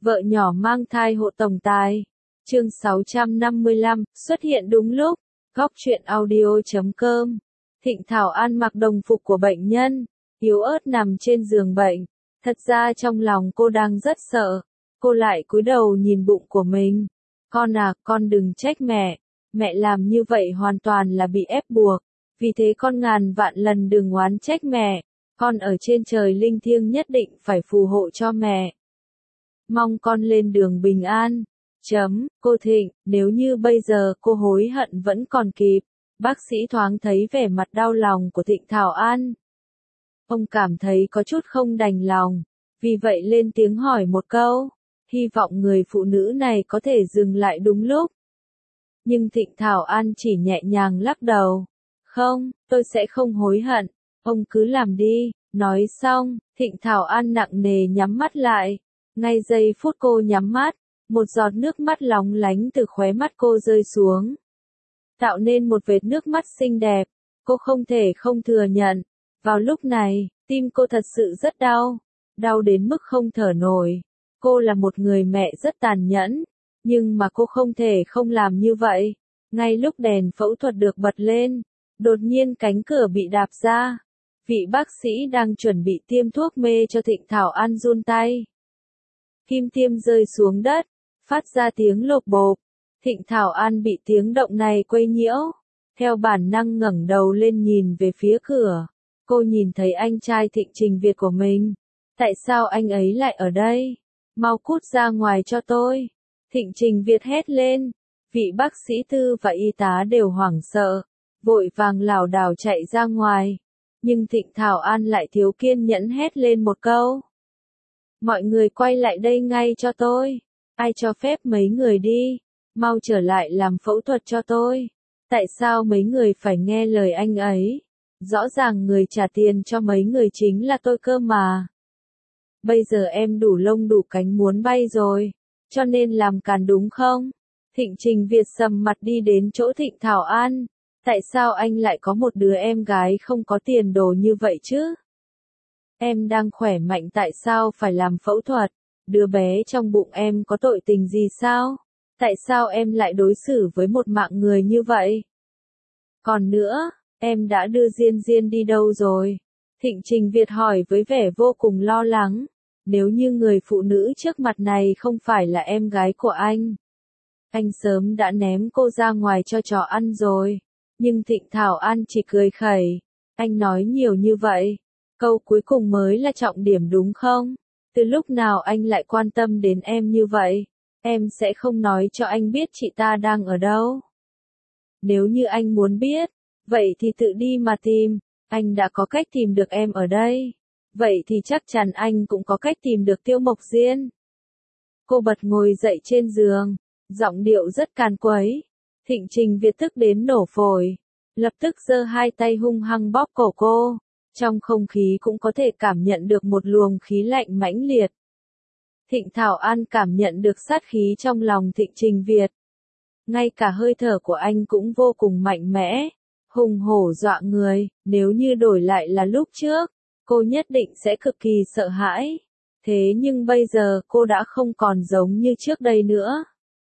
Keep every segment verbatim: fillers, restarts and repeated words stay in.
Vợ nhỏ mang thai hộ tổng tài. Chương sáu trăm năm mươi lăm, xuất hiện đúng lúc. Góc truyện audio chấm com. Thịnh Thảo An mặc đồng phục của bệnh nhân, yếu ớt nằm trên giường bệnh. Thật ra trong lòng cô đang rất sợ. Cô lại cúi đầu nhìn bụng của mình. Con à, con đừng trách mẹ. Mẹ làm như vậy hoàn toàn là bị ép buộc. Vì thế con ngàn vạn lần đừng oán trách mẹ. Con ở trên trời linh thiêng nhất định phải phù hộ cho mẹ. Mong con lên đường bình an. Chấm, cô Thịnh, nếu như bây giờ cô hối hận vẫn còn kịp. Bác sĩ thoáng thấy vẻ mặt đau lòng của Thịnh Thảo An. Ông cảm thấy có chút không đành lòng, vì vậy lên tiếng hỏi một câu, hy vọng người phụ nữ này có thể dừng lại đúng lúc. Nhưng Thịnh Thảo An chỉ nhẹ nhàng lắc đầu. Không, tôi sẽ không hối hận, ông cứ làm đi. Nói xong, Thịnh Thảo An nặng nề nhắm mắt lại. Ngay giây phút cô nhắm mắt, một giọt nước mắt lóng lánh từ khóe mắt cô rơi xuống, tạo nên một vệt nước mắt xinh đẹp. Cô không thể không thừa nhận, vào lúc này, tim cô thật sự rất đau, đau đến mức không thở nổi. Cô là một người mẹ rất tàn nhẫn, nhưng mà cô không thể không làm như vậy. Ngay lúc đèn phẫu thuật được bật lên, đột nhiên cánh cửa bị đạp ra. Vị bác sĩ đang chuẩn bị tiêm thuốc mê cho Thịnh Thảo An run tay. Kim tiêm rơi xuống đất, phát ra tiếng lộp bộp. Thịnh Thảo An bị tiếng động này quấy nhiễu, theo bản năng ngẩng đầu lên nhìn về phía cửa. Cô nhìn thấy anh trai Thịnh Trình Việt của mình. Tại sao anh ấy lại ở đây? Mau cút ra ngoài cho tôi. Thịnh Trình Việt hét lên. Vị bác sĩ tư và y tá đều hoảng sợ, vội vàng lảo đảo chạy ra ngoài. Nhưng Thịnh Thảo An lại thiếu kiên nhẫn hét lên một câu. Mọi người quay lại đây ngay cho tôi. Ai cho phép mấy người đi? Mau trở lại làm phẫu thuật cho tôi. Tại sao mấy người phải nghe lời anh ấy? Rõ ràng người trả tiền cho mấy người chính là tôi cơ mà. Bây giờ em đủ lông đủ cánh muốn bay rồi, cho nên làm càn đúng không? Thịnh Trình Việt sầm mặt đi đến chỗ Thịnh Thảo An. Tại sao anh lại có một đứa em gái không có tiền đồ như vậy chứ? Em đang khỏe mạnh tại sao phải làm phẫu thuật? Đứa bé trong bụng em có tội tình gì sao? Tại sao em lại đối xử với một mạng người như vậy? Còn nữa, em đã đưa Diên Diên đi đâu rồi? Thịnh Trình Việt hỏi với vẻ vô cùng lo lắng. Nếu như người phụ nữ trước mặt này không phải là em gái của anh, anh sớm đã ném cô ra ngoài cho chó ăn rồi. Nhưng Thịnh Thảo An chỉ cười khẩy. Anh nói nhiều như vậy, câu cuối cùng mới là trọng điểm đúng không? Từ lúc nào anh lại quan tâm đến em như vậy? Em sẽ không nói cho anh biết chị ta đang ở đâu. Nếu như anh muốn biết, vậy thì tự đi mà tìm. Anh đã có cách tìm được em ở đây. Vậy thì chắc chắn anh cũng có cách tìm được Tiêu Mộc Diên. Cô bật ngồi dậy trên giường, giọng điệu rất càn quấy. Thịnh Trình Việt tức đến nổ phổi, lập tức giơ hai tay hung hăng bóp cổ cô. Trong không khí cũng có thể cảm nhận được một luồng khí lạnh mãnh liệt. Thịnh Thảo An cảm nhận được sát khí trong lòng Thịnh Trình Việt. Ngay cả hơi thở của anh cũng vô cùng mạnh mẽ, hùng hổ dọa người. Nếu như đổi lại là lúc trước, cô nhất định sẽ cực kỳ sợ hãi. Thế nhưng bây giờ cô đã không còn giống như trước đây nữa.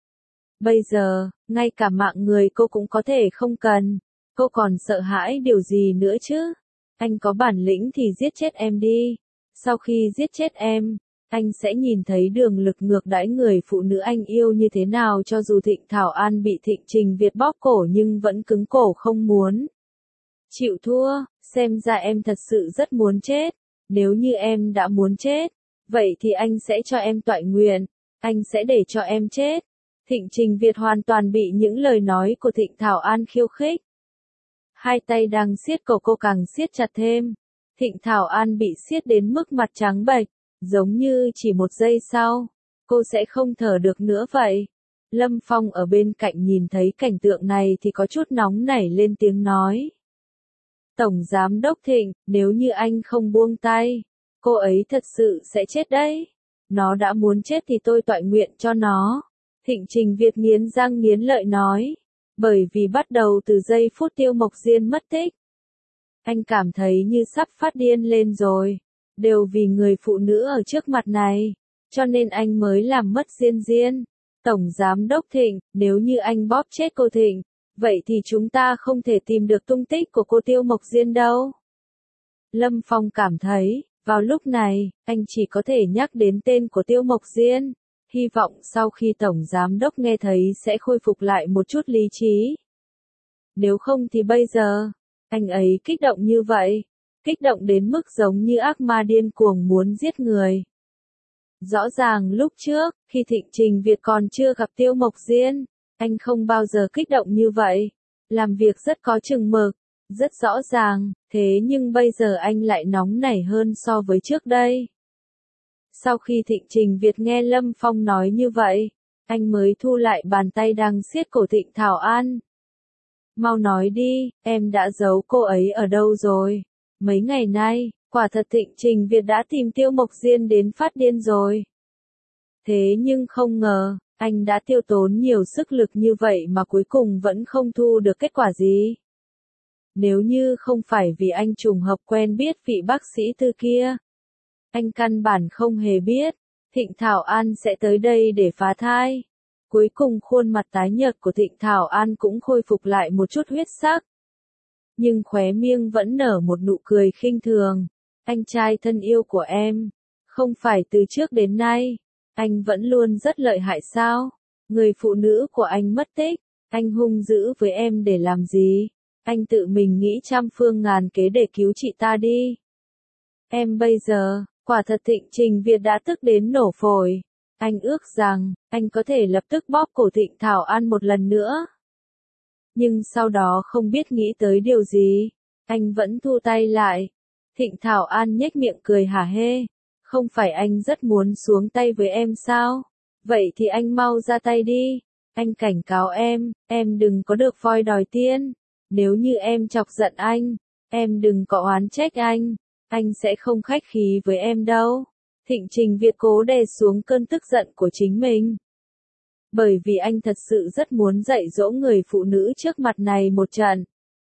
Bây giờ, ngay cả mạng người cô cũng có thể không cần. Cô còn sợ hãi điều gì nữa chứ? Anh có bản lĩnh thì giết chết em đi. Sau khi giết chết em, anh sẽ nhìn thấy đường lực ngược đãi người phụ nữ anh yêu như thế nào. Cho dù Thịnh Thảo An bị Thịnh Trình Việt bóp cổ nhưng vẫn cứng cổ không muốn chịu thua. Xem ra em thật sự rất muốn chết. Nếu như em đã muốn chết, vậy thì anh sẽ cho em toại nguyện. Anh sẽ để cho em chết. Thịnh Trình Việt hoàn toàn bị những lời nói của Thịnh Thảo An khiêu khích. Hai tay đang siết cổ cô càng siết chặt thêm. Thịnh Thảo An bị siết đến mức mặt trắng bệch, giống như chỉ một giây sau, cô sẽ không thở được nữa vậy. Lâm Phong ở bên cạnh nhìn thấy cảnh tượng này thì có chút nóng nảy lên tiếng nói. Tổng Giám đốc Thịnh, nếu như anh không buông tay, cô ấy thật sự sẽ chết đấy. Nó đã muốn chết thì tôi toại nguyện cho nó. Thịnh Trình Việt nghiến răng nghiến lợi nói. Bởi vì bắt đầu từ giây phút Tiêu Mộc Diên mất tích, anh cảm thấy như sắp phát điên lên rồi. Đều vì người phụ nữ ở trước mặt này. cho nên anh mới làm mất Diên Diên. Tổng Giám Đốc Thịnh, nếu như anh bóp chết cô Thịnh, vậy thì chúng ta không thể tìm được tung tích của cô Tiêu Mộc Diên đâu. Lâm Phong cảm thấy, vào lúc này, anh chỉ có thể nhắc đến tên của Tiêu Mộc Diên, hy vọng sau khi Tổng Giám Đốc nghe thấy sẽ khôi phục lại một chút lý trí. Nếu không thì bây giờ, anh ấy kích động như vậy, kích động đến mức giống như ác ma điên cuồng muốn giết người. Rõ ràng lúc trước, khi Thịnh Trình Việt còn chưa gặp Tiêu Mộc Diên, anh không bao giờ kích động như vậy, làm việc rất có chừng mực, rất rõ ràng, thế nhưng bây giờ anh lại nóng nảy hơn so với trước đây. Sau khi Thịnh Trình Việt nghe Lâm Phong nói như vậy, anh mới thu lại bàn tay đang siết cổ Thịnh Thảo An. Mau nói đi, em đã giấu cô ấy ở đâu rồi? Mấy ngày nay, quả thật Thịnh Trình Việt đã tìm Tiêu Mộc Diên đến phát điên rồi. Thế nhưng không ngờ, anh đã tiêu tốn nhiều sức lực như vậy mà cuối cùng vẫn không thu được kết quả gì. Nếu như không phải vì anh trùng hợp quen biết vị bác sĩ tư kia, anh căn bản không hề biết, Thịnh Thảo An sẽ tới đây để phá thai. Cuối cùng khuôn mặt tái nhợt của Thịnh Thảo An cũng khôi phục lại một chút huyết sắc. Nhưng khóe miệng vẫn nở một nụ cười khinh thường. Anh trai thân yêu của em, không phải từ trước đến nay, anh vẫn luôn rất lợi hại sao? Người phụ nữ của anh mất tích, anh hung dữ với em để làm gì? Anh tự mình nghĩ trăm phương ngàn kế để cứu chị ta đi. Em bây giờ, quả thật Thịnh Trình Việt đã tức đến nổ phổi. Anh ước rằng, anh có thể lập tức bóp cổ Thịnh Thảo An một lần nữa. Nhưng sau đó không biết nghĩ tới điều gì, anh vẫn thu tay lại. Thịnh Thảo An nhếch miệng cười hả hê. Không phải anh rất muốn xuống tay với em sao? Vậy thì anh mau ra tay đi. Anh cảnh cáo em, em đừng có được voi đòi tiên. Nếu như em chọc giận anh, em đừng có oán trách anh. Anh sẽ không khách khí với em đâu. Thịnh Trình Việt cố đè xuống cơn tức giận của chính mình. Bởi vì anh thật sự rất muốn dạy dỗ người phụ nữ trước mặt này một trận.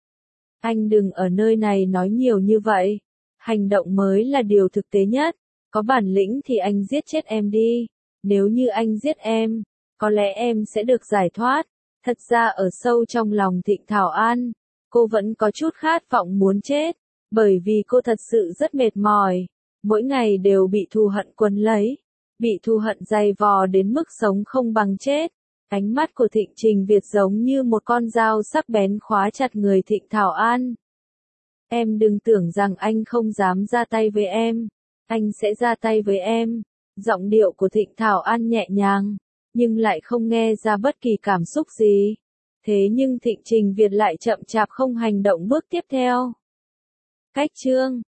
Anh đừng ở nơi này nói nhiều như vậy. Hành động mới là điều thực tế nhất. Có bản lĩnh thì anh giết chết em đi. Nếu như anh giết em, có lẽ em sẽ được giải thoát. Thật ra ở sâu trong lòng Thịnh Thảo An, cô vẫn có chút khát vọng muốn chết. Bởi vì cô thật sự rất mệt mỏi. Mỗi ngày đều bị thù hận quấn lấy. Bị thù hận dày vò đến mức sống không bằng chết. Ánh mắt của Thịnh Trình Việt giống như một con dao sắc bén khóa chặt người Thịnh Thảo An. Em đừng tưởng rằng anh không dám ra tay với em. Anh sẽ ra tay với em. Giọng điệu của Thịnh Thảo An nhẹ nhàng, nhưng lại không nghe ra bất kỳ cảm xúc gì. Thế nhưng Thịnh Trình Việt lại chậm chạp không hành động bước tiếp theo. Cách chương